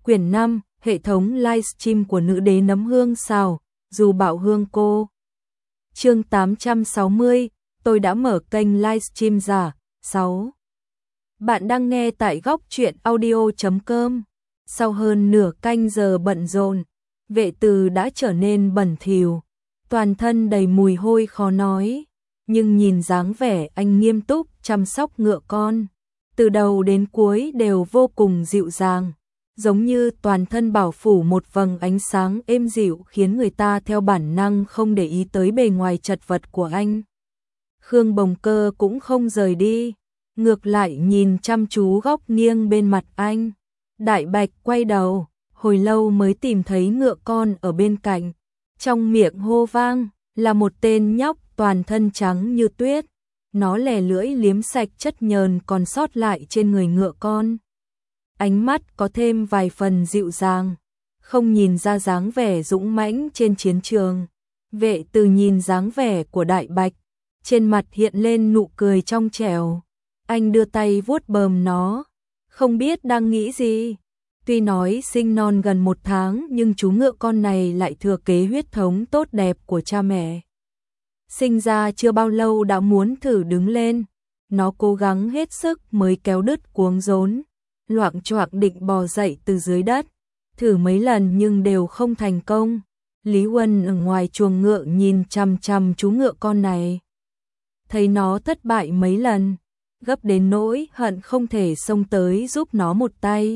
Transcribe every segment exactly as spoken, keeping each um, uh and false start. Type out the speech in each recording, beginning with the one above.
Quyển năm, hệ thống livestream của nữ đế nấm hương xào, dù bảo hương cô. Chương tám trăm sáu mươi, tôi đã mở kênh livestream giả. sáu. Bạn đang nghe tại góc truyện audio chấm com. Sau hơn nửa canh giờ bận rộn, Vệ Từ đã trở nên bẩn thỉu, toàn thân đầy mùi hôi khó nói, nhưng nhìn dáng vẻ anh nghiêm túc chăm sóc ngựa con, từ đầu đến cuối đều vô cùng dịu dàng, giống như toàn thân bảo phủ một vầng ánh sáng êm dịu khiến người ta theo bản năng không để ý tới bề ngoài chật vật của anh. Khương Bồng Cơ cũng không rời đi, ngược lại nhìn chăm chú góc nghiêng bên mặt anh. Đại Bạch quay đầu, hồi lâu mới tìm thấy ngựa con ở bên cạnh, trong miệng hô vang là một tên nhóc toàn thân trắng như tuyết, nó lè lưỡi liếm sạch chất nhờn còn sót lại trên người ngựa con. Ánh mắt có thêm vài phần dịu dàng, không nhìn ra dáng vẻ dũng mãnh trên chiến trường. Vệ Từ nhìn dáng vẻ của Đại Bạch, trên mặt hiện lên nụ cười trong trẻo. Anh đưa tay vuốt bờm nó, không biết đang nghĩ gì. Tuy nói sinh non gần một tháng nhưng chú ngựa con này lại thừa kế huyết thống tốt đẹp của cha mẹ. Sinh ra chưa bao lâu đã muốn thử đứng lên, nó cố gắng hết sức mới kéo đứt cuống rốn, loạng choạng định bò dậy từ dưới đất, thử mấy lần nhưng đều không thành công. Lý Huân ở ngoài chuồng ngựa nhìn chằm chằm chú ngựa con này, thấy nó thất bại mấy lần, gấp đến nỗi hận không thể xông tới giúp nó một tay.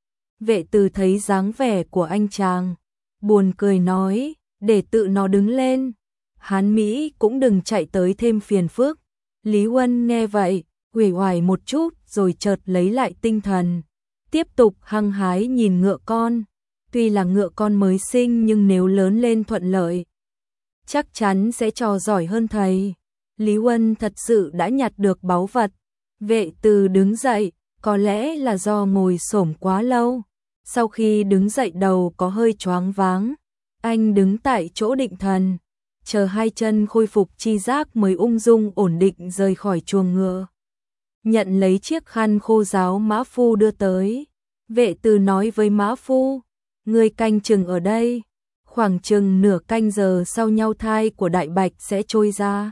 Vệ Từ thấy dáng vẻ của anh chàng, buồn cười nói, để tự nó đứng lên, Hán Mỹ cũng đừng chạy tới thêm phiền phức. Lý Huân nghe vậy, uể oải một chút rồi chợt lấy lại tinh thần, tiếp tục hăng hái nhìn ngựa con. Tuy là ngựa con mới sinh nhưng nếu lớn lên thuận lợi, chắc chắn sẽ trò giỏi hơn thầy. Lý Huân thật sự đã nhặt được báu vật. Vệ Từ đứng dậy, có lẽ là do ngồi xổm quá lâu. Sau khi đứng dậy đầu có hơi choáng váng, anh đứng tại chỗ định thần, chờ hai chân khôi phục chi giác mới ung dung ổn định rời khỏi chuồng ngựa. Nhận lấy chiếc khăn khô ráo mã phu đưa tới, Vệ Từ nói với mã phu, người canh chừng ở đây, khoảng chừng nửa canh giờ sau nhau thai của Đại Bạch sẽ trôi ra.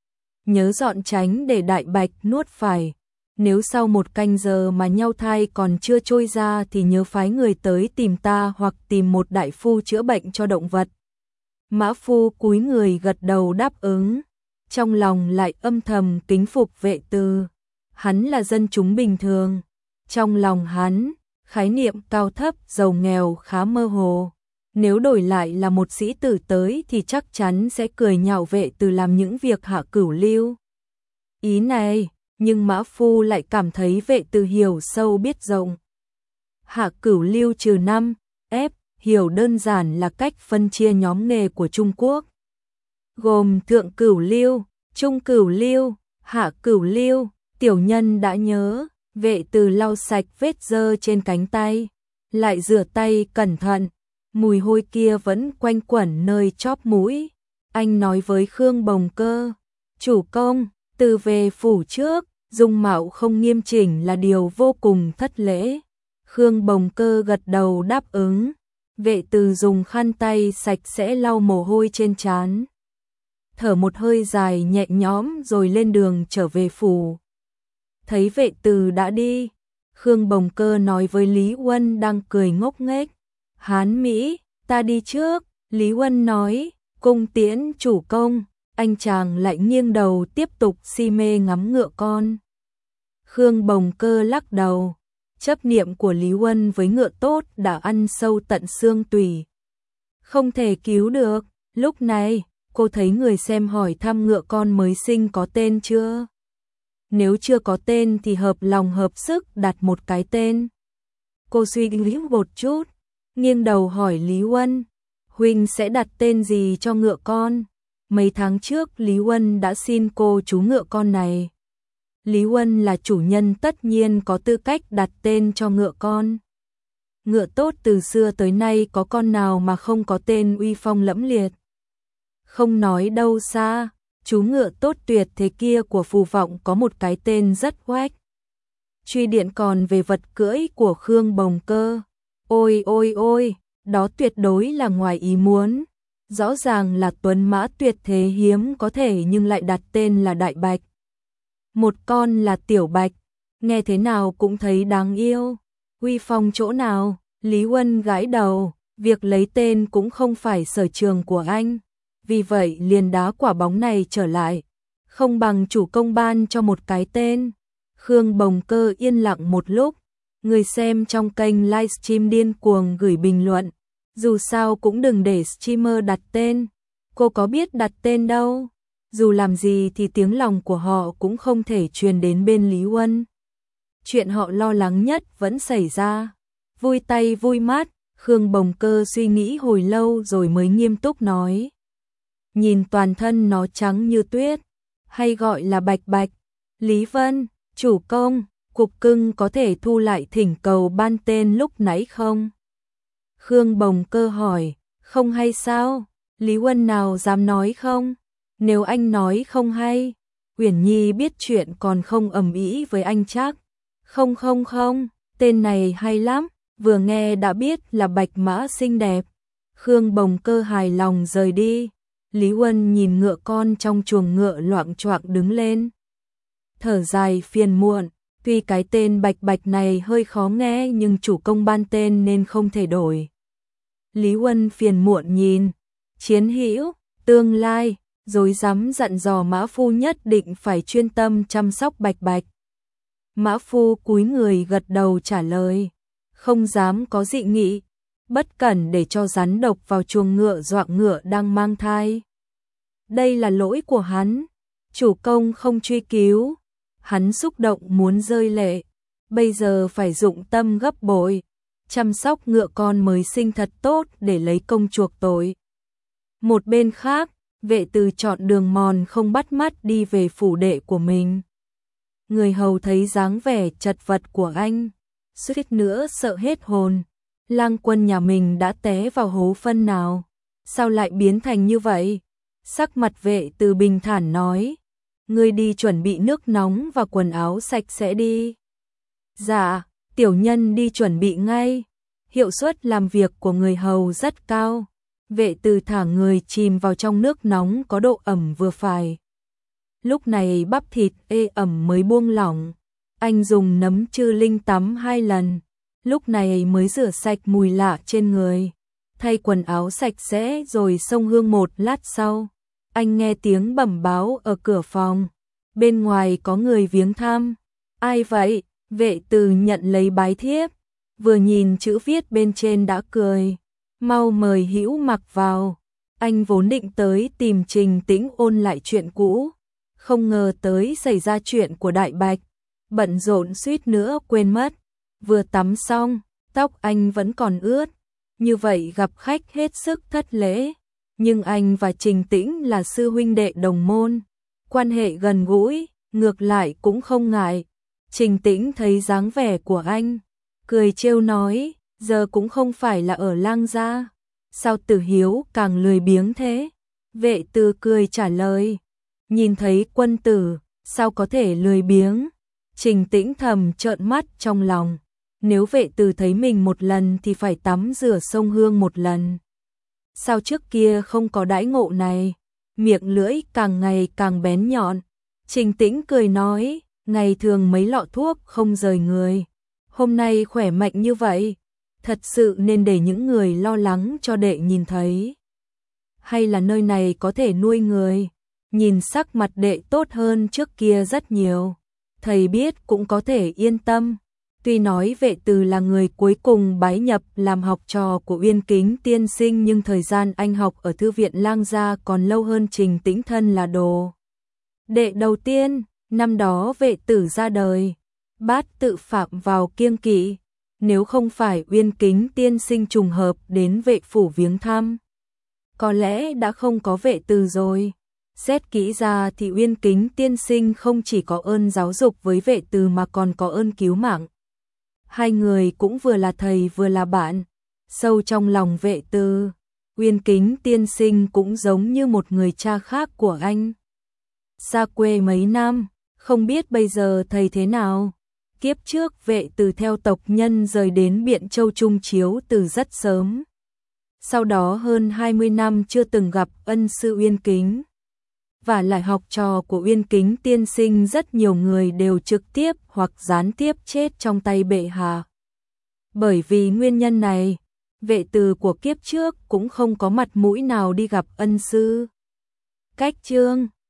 Nhớ dọn tránh để Đại Bạch nuốt phải. Nếu sau một canh giờ mà nhau thai còn chưa trôi ra thì nhớ phái người tới tìm ta hoặc tìm một đại phu chữa bệnh cho động vật. Mã phu cúi người gật đầu đáp ứng, trong lòng lại âm thầm kính phục Vệ Từ. Hắn là dân chúng bình thường, trong lòng hắn, khái niệm cao thấp giàu nghèo khá mơ hồ. Nếu đổi lại là một sĩ tử tới thì chắc chắn sẽ cười nhạo Vệ Từ làm những việc hạ cửu lưu. Ý này, nhưng mã phu lại cảm thấy Vệ Từ hiểu sâu biết rộng. Hạ cửu lưu trừ năm, ép, hiểu đơn giản là cách phân chia nhóm nghề của Trung Quốc, gồm thượng cửu lưu, trung cửu lưu, hạ cửu lưu. Tiểu nhân đã nhớ. Vệ Từ lau sạch vết dơ trên cánh tay, lại rửa tay cẩn thận, mùi hôi kia vẫn quanh quẩn nơi chóp mũi. Anh nói với Khương Bồng Cơ, chủ công, từ về phủ trước, dung mạo không nghiêm chỉnh là điều vô cùng thất lễ. Khương Bồng Cơ gật đầu đáp ứng. Vệ Từ dùng khăn tay sạch sẽ lau mồ hôi trên trán, thở một hơi dài nhẹ nhõm rồi lên đường trở về phủ. Thấy Vệ Từ đã đi, Khương Bồng Cơ nói với Lý Huân đang cười ngốc nghếch, Hán Mỹ, ta đi trước. Lý Huân nói, cung tiễn chủ công. Anh chàng lại nghiêng đầu tiếp tục si mê ngắm ngựa con. Khương Bồng Cơ lắc đầu, chấp niệm của Lý Huân với ngựa tốt đã ăn sâu tận xương tủy, không thể cứu được. Lúc này, cô thấy người xem hỏi thăm ngựa con mới sinh có tên chưa. Nếu chưa có tên thì hợp lòng hợp sức đặt một cái tên. Cô suy nghĩ một chút, nghiêng đầu hỏi Lý Huân, huynh sẽ đặt tên gì cho ngựa con? Mấy tháng trước Lý Huân đã xin cô chú ngựa con này. Lý Huân là chủ nhân tất nhiên có tư cách đặt tên cho ngựa con. Ngựa tốt từ xưa tới nay có con nào mà không có tên uy phong lẫm liệt. Không nói đâu xa, chú ngựa tốt tuyệt thế kia của Phù Vọng có một cái tên rất oách. Truy điện còn về vật cưỡi của Khương Bồng Cơ. Ôi ôi ôi, đó tuyệt đối là ngoài ý muốn. Rõ ràng là tuấn mã tuyệt thế hiếm có thể nhưng lại đặt tên là Đại Bạch. Một con là Tiểu Bạch, nghe thế nào cũng thấy đáng yêu. Uy phong chỗ nào? Lý Huân gãi đầu, việc lấy tên cũng không phải sở trường của anh. Vì vậy liền đá quả bóng này trở lại. Không bằng chủ công ban cho một cái tên. Khương Bồng Cơ yên lặng một lúc. Người xem trong kênh livestream điên cuồng gửi bình luận. Dù sao cũng đừng để streamer đặt tên. Cô có biết đặt tên đâu. Dù làm gì thì tiếng lòng của họ cũng không thể truyền đến bên Lý Huân. Chuyện họ lo lắng nhất vẫn xảy ra. Vui tay vui mắt, Khương Bồng Cơ suy nghĩ hồi lâu rồi mới nghiêm túc nói. Nhìn toàn thân nó trắng như tuyết, hay gọi là bạch bạch. Lý Vân, chủ công, cục cưng có thể thu lại thỉnh cầu ban tên lúc nãy không? Khương Bồng Cơ hỏi, không hay sao? Lý Huân nào dám nói không? Nếu anh nói không hay, Uyển Nhi biết chuyện còn không ầm ĩ với anh chắc. Không không không, tên này hay lắm, vừa nghe đã biết là bạch mã xinh đẹp. Khương Bồng Cơ hài lòng rời đi. Lý Huân nhìn ngựa con trong chuồng ngựa loạng choạng đứng lên. Thở dài phiền muộn, tuy cái tên bạch bạch này hơi khó nghe nhưng chủ công ban tên nên không thể đổi. Lý Huân phiền muộn nhìn, Chiến Hữu, tương lai, rồi dám dặn dò Mã Phu nhất định phải chuyên tâm chăm sóc bạch bạch. Mã Phu cúi người gật đầu trả lời, không dám có dị nghị, bất cẩn để cho rắn độc vào chuồng ngựa dọa ngựa đang mang thai. Đây là lỗi của hắn, chủ công không truy cứu, hắn xúc động muốn rơi lệ, bây giờ phải dụng tâm gấp bội, chăm sóc ngựa con mới sinh thật tốt để lấy công chuộc tội. Một bên khác, Vệ Từ chọn đường mòn không bắt mắt đi về phủ đệ của mình. Người hầu thấy dáng vẻ chật vật của anh, suýt nữa sợ hết hồn. Lang Quân nhà mình đã té vào hố phân nào? Sao lại biến thành như vậy? Sắc mặt Vệ Từ bình thản nói, ngươi đi chuẩn bị nước nóng và quần áo sạch sẽ đi. Dạ, tiểu nhân đi chuẩn bị ngay. Hiệu suất làm việc của người hầu rất cao. Vệ Từ thả người chìm vào trong nước nóng có độ ẩm vừa phải. Lúc này bắp thịt ê ẩm mới buông lỏng. Anh dùng nấm chư linh tắm hai lần. Lúc này mới rửa sạch mùi lạ trên người. Thay quần áo sạch sẽ rồi xông hương một lát sau. Anh nghe tiếng bẩm báo ở cửa phòng. Bên ngoài có người viếng thăm. Ai vậy? Vệ Từ nhận lấy bái thiếp. Vừa nhìn chữ viết bên trên đã cười. Mau mời Hữu Mặc vào. Anh vốn định tới tìm Trình Tĩnh ôn lại chuyện cũ. Không ngờ tới xảy ra chuyện của Đại Bạch. Bận rộn suýt nữa quên mất. Vừa tắm xong, tóc anh vẫn còn ướt. Như vậy gặp khách hết sức thất lễ. Nhưng anh và Trình Tĩnh là sư huynh đệ đồng môn. Quan hệ gần gũi, ngược lại cũng không ngại. Trình Tĩnh thấy dáng vẻ của anh, cười trêu nói, giờ cũng không phải là ở Lang gia. Sao Tử Hiếu càng lười biếng thế? Vệ Từ cười trả lời, nhìn thấy quân tử, sao có thể lười biếng? Trình Tĩnh thầm trợn mắt trong lòng. Nếu Vệ Từ thấy mình một lần thì phải tắm rửa sông Hương một lần. Sao trước kia không có đãi ngộ này? Miệng lưỡi càng ngày càng bén nhọn. Trình Tĩnh cười nói, ngày thường mấy lọ thuốc không rời người. Hôm nay khỏe mạnh như vậy, thật sự nên để những người lo lắng cho đệ nhìn thấy. Hay là nơi này có thể nuôi người? Nhìn sắc mặt đệ tốt hơn trước kia rất nhiều. Thầy biết cũng có thể yên tâm. Tuy nói Vệ Từ là người cuối cùng bái nhập làm học trò của Uyên Kính tiên sinh nhưng thời gian anh học ở thư viện Lang gia còn lâu hơn Trình Tĩnh thân là đồ đệ đầu tiên. Năm đó Vệ Tử ra đời, Bát tự phạm vào kiêng kỵ. Nếu không phải Uyên Kính tiên sinh trùng hợp đến Vệ phủ viếng thăm, có lẽ đã không có Vệ Từ rồi. Xét kỹ ra thì Uyên Kính tiên sinh không chỉ có ơn giáo dục với Vệ Từ mà còn có ơn cứu mạng. Hai người cũng vừa là thầy vừa là bạn. Sâu trong lòng Vệ Từ, Uyên Kính tiên sinh cũng giống như một người cha khác của anh. Xa quê mấy năm, không biết bây giờ thầy thế nào. Kiếp trước Vệ Từ theo tộc nhân rời đến Biện Châu Trung Chiếu từ rất sớm. Sau đó hơn hai mươi năm chưa từng gặp ân sư Uyên Kính. Và lại học trò của Uyên Kính tiên sinh rất nhiều người đều trực tiếp hoặc gián tiếp chết trong tay bệ hạ. Bởi vì nguyên nhân này, Vệ Từ của kiếp trước cũng không có mặt mũi nào đi gặp ân sư. Cách chương